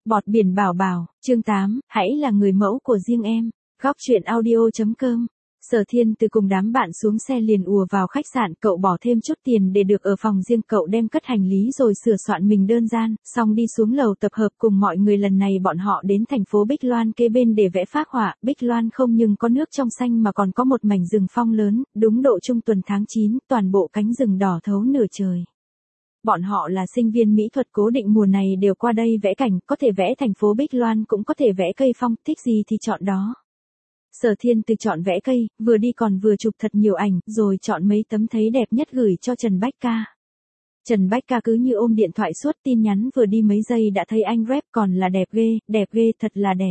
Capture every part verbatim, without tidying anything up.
Bọt biển bảo bảo, chương tám, hãy là người mẫu của riêng em. Góc truyện audio chấm com. Sở Thiên từ cùng đám bạn xuống xe liền ùa vào khách sạn, cậu bỏ thêm chút tiền để được ở phòng riêng, cậu đem cất hành lý rồi sửa soạn mình đơn giản, xong đi xuống lầu tập hợp cùng mọi người. Lần này bọn họ đến thành phố Bích Loan kế bên để vẽ phác họa. Bích Loan không nhưng có nước trong xanh mà còn có một mảnh rừng phong lớn, đúng độ trung tuần tháng chín, toàn bộ cánh rừng đỏ thấu nửa trời. Bọn họ là sinh viên mỹ thuật cố định mùa này đều qua đây vẽ cảnh, có thể vẽ thành phố Bích Loan cũng có thể vẽ cây phong, thích gì thì chọn đó. Sở Thiên từ chọn vẽ cây, vừa đi còn vừa chụp thật nhiều ảnh, rồi chọn mấy tấm thấy đẹp nhất gửi cho Trần Bách Ca. Trần Bách Ca cứ như ôm điện thoại suốt, tin nhắn vừa đi mấy giây đã thấy anh rep còn là đẹp ghê, đẹp ghê, thật là đẹp.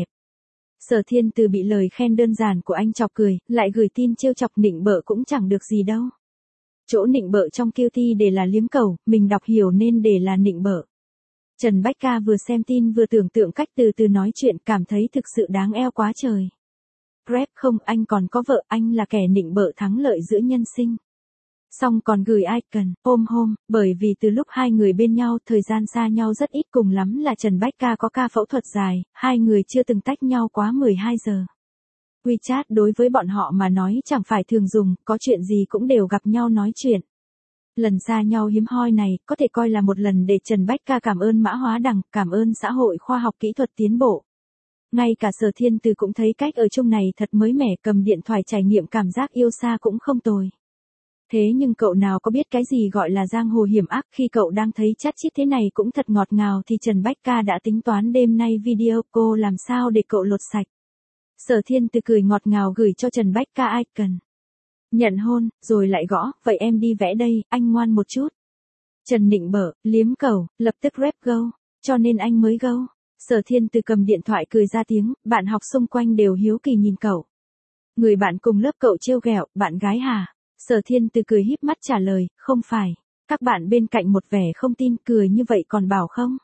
Sở Thiên từ bị lời khen đơn giản của anh chọc cười, lại gửi tin trêu chọc nịnh bợ cũng chẳng được gì đâu. Chỗ nịnh bợ trong Q T để là liếm cầu, mình đọc hiểu nên để là nịnh bợ. Trần Bách Ca vừa xem tin vừa tưởng tượng cách từ từ nói chuyện, cảm thấy thực sự đáng eo quá trời. Rep không, anh còn có vợ, anh là kẻ nịnh bợ thắng lợi giữa nhân sinh. Xong còn gửi icon, ôm hôn, bởi vì từ lúc hai người bên nhau, thời gian xa nhau rất ít, cùng lắm là Trần Bách Ca có ca phẫu thuật dài, hai người chưa từng tách nhau quá mười hai giờ. WeChat đối với bọn họ mà nói chẳng phải thường dùng, có chuyện gì cũng đều gặp nhau nói chuyện. Lần xa nhau hiếm hoi này, có thể coi là một lần để Trần Bách Ca cảm ơn Mã Hóa Đằng, cảm ơn xã hội khoa học kỹ thuật tiến bộ. Ngay cả Sở Thiên Từ cũng thấy cách ở chung này thật mới mẻ, cầm điện thoại trải nghiệm cảm giác yêu xa cũng không tồi. Thế nhưng cậu nào có biết cái gì gọi là giang hồ hiểm ác, khi cậu đang thấy chat chít thế này cũng thật ngọt ngào thì Trần Bách Ca đã tính toán đêm nay video cô làm sao để cậu lột sạch. Sở Thiên Từ cười ngọt ngào gửi cho Trần Bách Ca icon. Nhận hôn, rồi lại gõ, vậy em đi vẽ đây, anh ngoan một chút. Trần nịnh bợ, liếm cầu, lập tức rep go, cho nên anh mới go. Sở Thiên Từ cầm điện thoại cười ra tiếng, bạn học xung quanh đều hiếu kỳ nhìn cậu. Người bạn cùng lớp cậu trêu ghẹo, bạn gái hả? Sở Thiên Từ cười híp mắt trả lời, không phải. Các bạn bên cạnh một vẻ không tin, cười như vậy còn bảo không?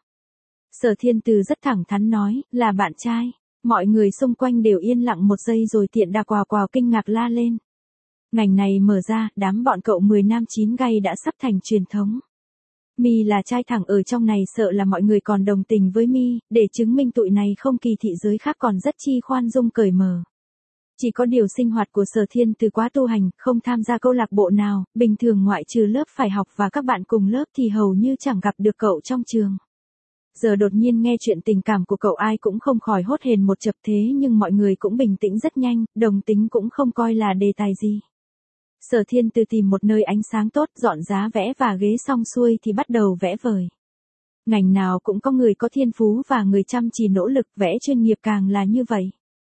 Sở Thiên Từ rất thẳng thắn nói, là bạn trai. Mọi người xung quanh đều yên lặng một giây rồi tiện đà quào quào kinh ngạc la lên. Ngành này mở ra, đám bọn cậu mười nam chín gay đã sắp thành truyền thống. Mi là trai thẳng ở trong này, sợ là mọi người còn đồng tình với Mi, để chứng minh tụi này không kỳ thị giới khác còn rất chi khoan dung cởi mở. Chỉ có điều sinh hoạt của Sở Thiên Từ quá tu hành, không tham gia câu lạc bộ nào, bình thường ngoại trừ lớp phải học và các bạn cùng lớp thì hầu như chẳng gặp được cậu trong trường. Giờ đột nhiên nghe chuyện tình cảm của cậu ai cũng không khỏi hốt hền một chập, thế nhưng mọi người cũng bình tĩnh rất nhanh, đồng tính cũng không coi là đề tài gì. Sở Thiên Từ tìm một nơi ánh sáng tốt, dọn giá vẽ và ghế xong xuôi thì bắt đầu vẽ vời. Ngành nào cũng có người có thiên phú và người chăm chỉ nỗ lực, vẽ chuyên nghiệp càng là như vậy.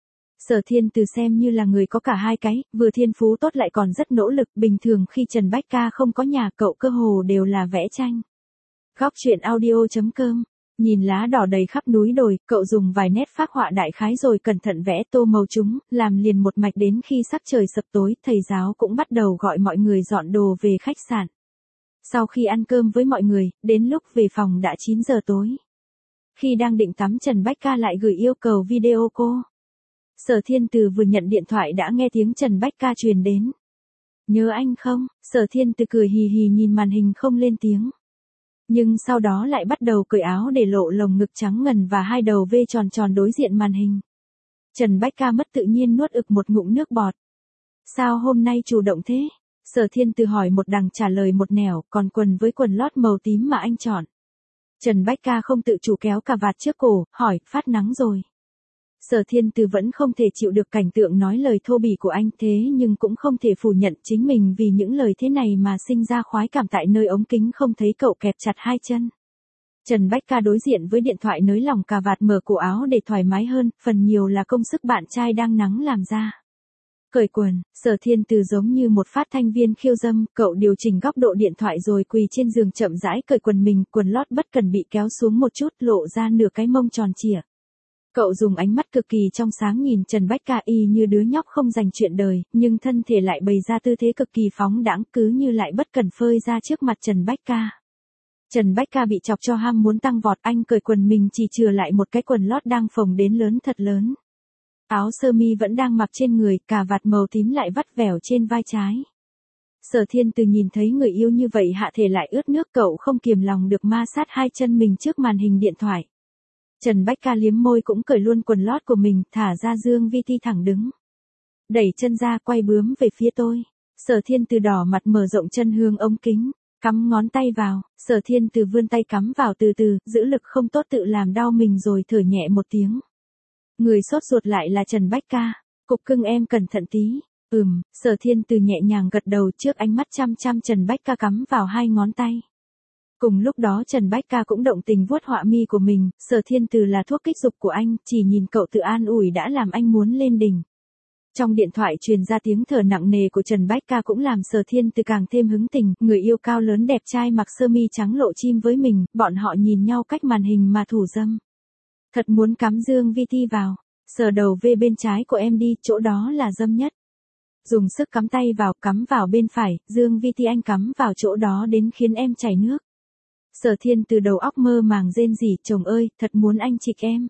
Sở Thiên Từ xem như là người có cả hai cái, vừa thiên phú tốt lại còn rất nỗ lực, bình thường khi Trần Bách Ca không có nhà cậu cơ hồ đều là vẽ tranh. Góc truyện audio chấm com. Nhìn lá đỏ đầy khắp núi đồi, cậu dùng vài nét phác họa đại khái rồi cẩn thận vẽ tô màu chúng, làm liền một mạch đến khi sắc trời sập tối, thầy giáo cũng bắt đầu gọi mọi người dọn đồ về khách sạn. Sau khi ăn cơm với mọi người, đến lúc về phòng đã chín giờ tối. Khi đang định tắm, Trần Bách Ca lại gửi yêu cầu video cô. Sở Thiên Từ vừa nhận điện thoại đã nghe tiếng Trần Bách Ca truyền đến. Nhớ anh không? Sở Thiên Từ cười hì hì nhìn màn hình không lên tiếng. Nhưng sau đó lại bắt đầu cởi áo để lộ lồng ngực trắng ngần và hai đầu V tròn tròn đối diện màn hình. Trần Bách Ca mất tự nhiên nuốt ực một ngụm nước bọt. Sao hôm nay chủ động thế? Sở Thiên Từ hỏi một đằng trả lời một nẻo, còn quần với quần lót màu tím mà anh chọn. Trần Bách Ca không tự chủ kéo cà vạt trước cổ, hỏi, phát nắng rồi. Sở Thiên Từ vẫn không thể chịu được cảnh tượng nói lời thô bỉ của anh, thế nhưng cũng không thể phủ nhận chính mình vì những lời thế này mà sinh ra khoái cảm tại nơi ống kính không thấy cậu kẹp chặt hai chân. Trần Bách Ca đối diện với điện thoại nới lỏng cà vạt mở cổ áo để thoải mái hơn, phần nhiều là công sức bạn trai đang nắng làm ra. Cởi quần, Sở Thiên Từ giống như một phát thanh viên khiêu dâm, cậu điều chỉnh góc độ điện thoại rồi quỳ trên giường chậm rãi cởi quần mình, quần lót bất cần bị kéo xuống một chút lộ ra nửa cái mông tròn trịa. Cậu dùng ánh mắt cực kỳ trong sáng nhìn Trần Bách Ca y như đứa nhóc không dành chuyện đời, nhưng thân thể lại bày ra tư thế cực kỳ phóng đãng, cứ như lại bất cần phơi ra trước mặt Trần Bách Ca. Trần Bách Ca bị chọc cho ham muốn tăng vọt, anh cởi quần mình chỉ chừa lại một cái quần lót đang phồng đến lớn thật lớn. Áo sơ mi vẫn đang mặc trên người, cà vạt màu tím lại vắt vẻo trên vai trái. Sở Thiên Từ nhìn thấy người yêu như vậy hạ thể lại ướt nước, cậu không kiềm lòng được ma sát hai chân mình trước màn hình điện thoại. Trần Bách Ca liếm môi cũng cởi luôn quần lót của mình, thả ra Dương Vi Ti thẳng đứng. Đẩy chân ra quay bướm về phía tôi. Sở Thiên Từ đỏ mặt mở rộng chân hướng ống kính, cắm ngón tay vào. Sở Thiên Từ vươn tay cắm vào từ từ, giữ lực không tốt tự làm đau mình rồi thở nhẹ một tiếng. Người sốt ruột lại là Trần Bách Ca. Cục cưng em cẩn thận tí. Ừm, Sở Thiên Từ nhẹ nhàng gật đầu trước ánh mắt chăm chăm Trần Bách Ca cắm vào hai ngón tay. Cùng lúc đó Trần Bách Ca cũng động tình vuốt họa mi của mình, Sở Thiên Từ là thuốc kích dục của anh, chỉ nhìn cậu tự an ủi đã làm anh muốn lên đỉnh. Trong điện thoại truyền ra tiếng thở nặng nề của Trần Bách Ca cũng làm Sở Thiên Từ càng thêm hứng tình, người yêu cao lớn đẹp trai mặc sơ mi trắng lộ chim với mình, bọn họ nhìn nhau cách màn hình mà thủ dâm. Thật muốn cắm Dương Vi Ti vào, sờ đầu về bên trái của em đi, chỗ đó là dâm nhất. Dùng sức cắm tay vào, cắm vào bên phải, Dương Vi Ti anh cắm vào chỗ đó đến khiến em chảy nước. Sở Thiên Từ đầu óc mơ màng rên rỉ, chồng ơi, thật muốn anh chịch em.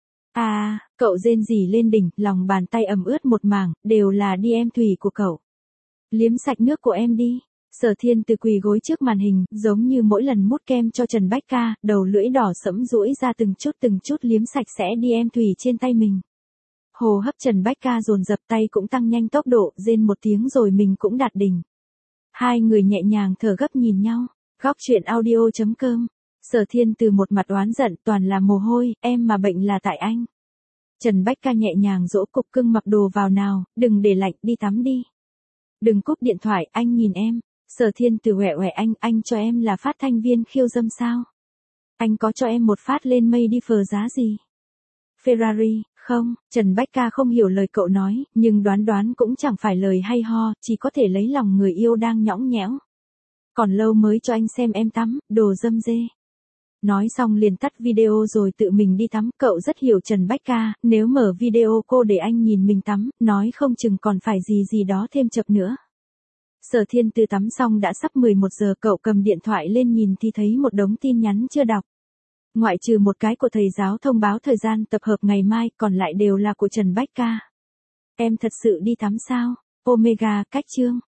À, cậu rên rỉ lên đỉnh, lòng bàn tay ẩm ướt một mảng, đều là đi em thủy của cậu. Liếm sạch nước của em đi. Sở Thiên Từ quỳ gối trước màn hình, giống như mỗi lần mút kem cho Trần Bách Ca, đầu lưỡi đỏ sẫm duỗi ra từng chút từng chút liếm sạch sẽ đi em thủy trên tay mình. Hô hấp Trần Bách Ca dồn dập, tay cũng tăng nhanh tốc độ, rên một tiếng rồi mình cũng đạt đỉnh. Hai người nhẹ nhàng thở gấp nhìn nhau. Góc truyện audio chấm com. Sở Thiên Từ một mặt oán giận, toàn là mồ hôi, em mà bệnh là tại anh. Trần Bách Ca nhẹ nhàng dỗ cục cưng mặc đồ vào nào, đừng để lạnh, đi tắm đi. Đừng cúp điện thoại, anh nhìn em. Sở Thiên Từ huệ huệ anh, anh cho em là phát thanh viên khiêu dâm sao? Anh có cho em một phát lên mây đi phờ giá gì? Ferrari, không, Trần Bách Ca không hiểu lời cậu nói, nhưng đoán đoán cũng chẳng phải lời hay ho, chỉ có thể lấy lòng người yêu đang nhõng nhẽo. Còn lâu mới cho anh xem em tắm, đồ dâm dê. Nói xong liền tắt video rồi tự mình đi tắm, cậu rất hiểu Trần Bách Ca, nếu mở video cô để anh nhìn mình tắm, nói không chừng còn phải gì gì đó thêm chập nữa. Sở Thiên Từ tắm xong đã sắp mười một giờ, cậu cầm điện thoại lên nhìn thì thấy một đống tin nhắn chưa đọc. Ngoại trừ một cái của thầy giáo thông báo thời gian tập hợp ngày mai, còn lại đều là của Trần Bách Ca. Em thật sự đi tắm sao? Omega, cách chương.